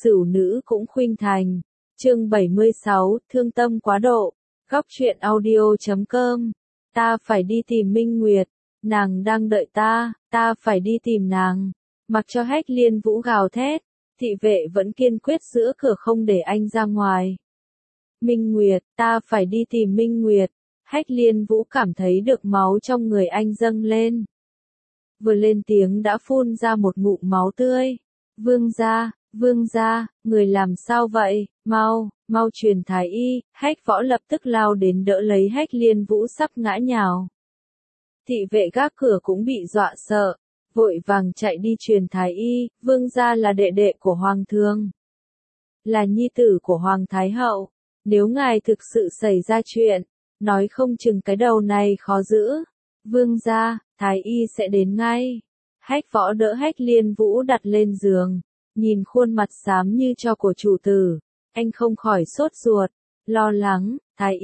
Sửu nữ cũng khuynh thành. Chương 76, thương tâm quá độ. Góc truyện audio.com. Ta phải đi tìm Minh Nguyệt, nàng đang đợi ta phải đi tìm nàng. Mặc cho Hách Liên Vũ gào thét, thị vệ vẫn kiên quyết giữ cửa không để anh ra ngoài. Minh Nguyệt, ta phải đi tìm Minh Nguyệt. Hách Liên Vũ cảm thấy được máu trong người anh dâng lên. Vừa lên tiếng đã phun ra một ngụm máu tươi. Vương gia, người làm sao vậy, mau truyền thái y. Hách Võ lập tức lao đến đỡ lấy Hách Liên Vũ sắp ngã nhào. Thị vệ gác cửa cũng bị dọa sợ, vội vàng chạy đi truyền thái y. Vương gia là đệ đệ của hoàng thượng, là nhi tử của hoàng thái hậu. Nếu ngài thực sự xảy ra chuyện, nói không chừng cái đầu này khó giữ. Vương gia, thái y sẽ đến ngay. Hách Võ đỡ Hách Liên Vũ đặt lên giường, nhìn khuôn mặt xám như tro của chủ tử, anh không khỏi sốt ruột, lo lắng. Thái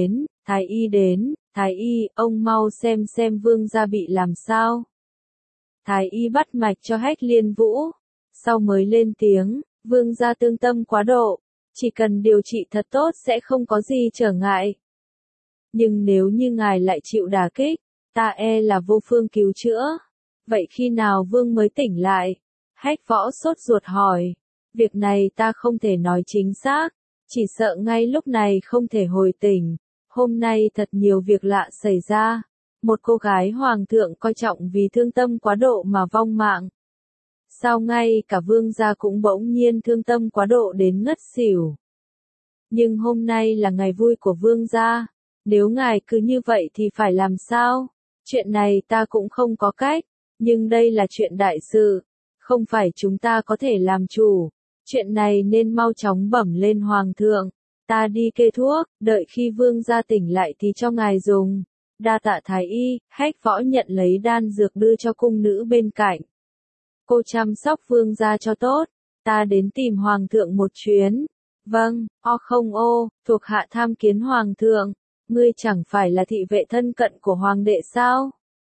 y đến, thái y, ông mau xem vương gia bị làm sao. Thái y bắt mạch cho Hách Liên Vũ, sau mới lên tiếng, vương gia thương tâm quá độ, chỉ cần điều trị thật tốt sẽ không có gì trở ngại. Nhưng nếu như ngài lại chịu đả kích, ta e là vô phương cứu chữa. Vậy khi nào vương mới tỉnh lại? Hách Võ sốt ruột hỏi. Việc này ta không thể nói chính xác, chỉ sợ ngay lúc này không thể hồi tỉnh. Hôm nay thật nhiều việc lạ xảy ra. Một cô gái hoàng thượng coi trọng vì thương tâm quá độ mà vong mạng. Sao ngay cả vương gia cũng bỗng nhiên thương tâm quá độ đến ngất xỉu. Nhưng hôm nay là ngày vui của vương gia. Nếu ngài cứ như vậy thì phải làm sao? Chuyện này ta cũng không có cách, nhưng đây là chuyện đại sự, không phải chúng ta có thể làm chủ. Chuyện này nên mau chóng bẩm lên hoàng thượng. Ta đi kê thuốc, đợi khi vương gia tỉnh lại thì cho ngài dùng. Đa tạ thái y. Hách Võ nhận lấy đan dược đưa cho cung nữ bên cạnh. Cô chăm sóc vương gia cho tốt, ta đến tìm hoàng thượng một chuyến. Vâng, thuộc hạ tham kiến hoàng thượng. Ngươi chẳng phải là thị vệ thân cận của hoàng đệ sao?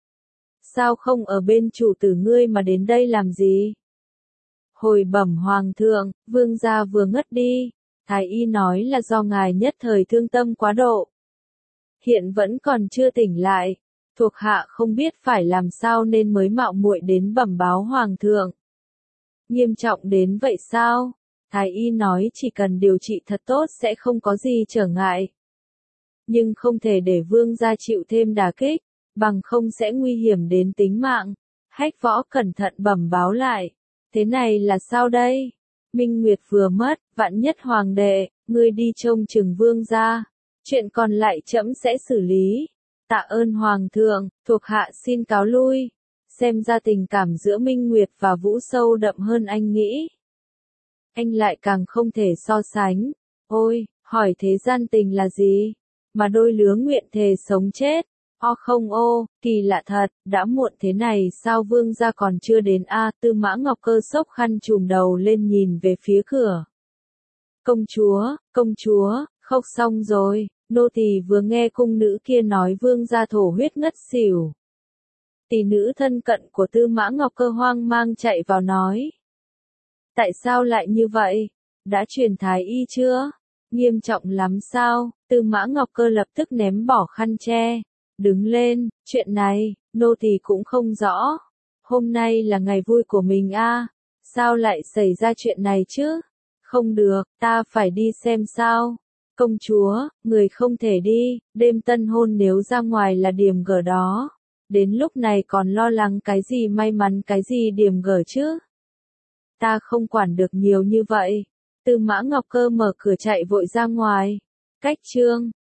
Sao không ở bên chủ tử ngươi mà đến đây làm gì? Hồi bẩm hoàng thượng, vương gia vừa ngất đi. Thái y nói là do ngài nhất thời thương tâm quá độ, hiện vẫn còn chưa tỉnh lại. Thuộc hạ không biết phải làm sao nên mới mạo muội đến bẩm báo hoàng thượng. Nghiêm trọng đến vậy sao? Thái y nói chỉ cần điều trị thật tốt sẽ không có gì trở ngại. Nhưng không thể để vương gia chịu thêm đả kích, bằng không sẽ nguy hiểm đến tính mạng. Hách Võ cẩn thận bẩm báo lại. Thế này là sao đây? Minh Nguyệt vừa mất, vạn nhất hoàng đệ, ngươi đi trông chừng vương gia. Chuyện còn lại trẫm sẽ xử lý. Tạ ơn hoàng thượng, thuộc hạ xin cáo lui. Xem ra tình cảm giữa Minh Nguyệt và Vũ sâu đậm hơn anh nghĩ. Anh lại càng không thể so sánh. Ôi, hỏi thế gian tình là gì? Mà đôi lứa nguyện thề sống chết. Kỳ lạ thật, đã muộn thế này sao vương gia còn chưa đến a? Tư Mã Ngọc Cơ xốc khăn trùm đầu lên nhìn về phía cửa. Công chúa, khóc xong rồi. Nô tỳ vừa nghe cung nữ kia nói vương gia thổ huyết ngất xỉu. Tỷ nữ thân cận của Tư Mã Ngọc Cơ hoang mang chạy vào nói. Tại sao lại như vậy? Đã truyền thái y chưa? Nghiêm trọng lắm sao? Tư Mã Ngọc Cơ lập tức ném bỏ khăn che. Đứng lên, chuyện này, nô tỳ cũng không rõ. Hôm nay là ngày vui của mình a, sao lại xảy ra chuyện này chứ? Không được, ta phải đi xem sao. Công chúa, người không thể đi, đêm tân hôn nếu ra ngoài là điểm gở đó. Đến lúc này còn lo lắng cái gì may mắn cái gì điểm gở chứ? Ta không quản được nhiều như vậy. Tư Mã Ngọc Cơ mở cửa chạy vội ra ngoài. Cách chương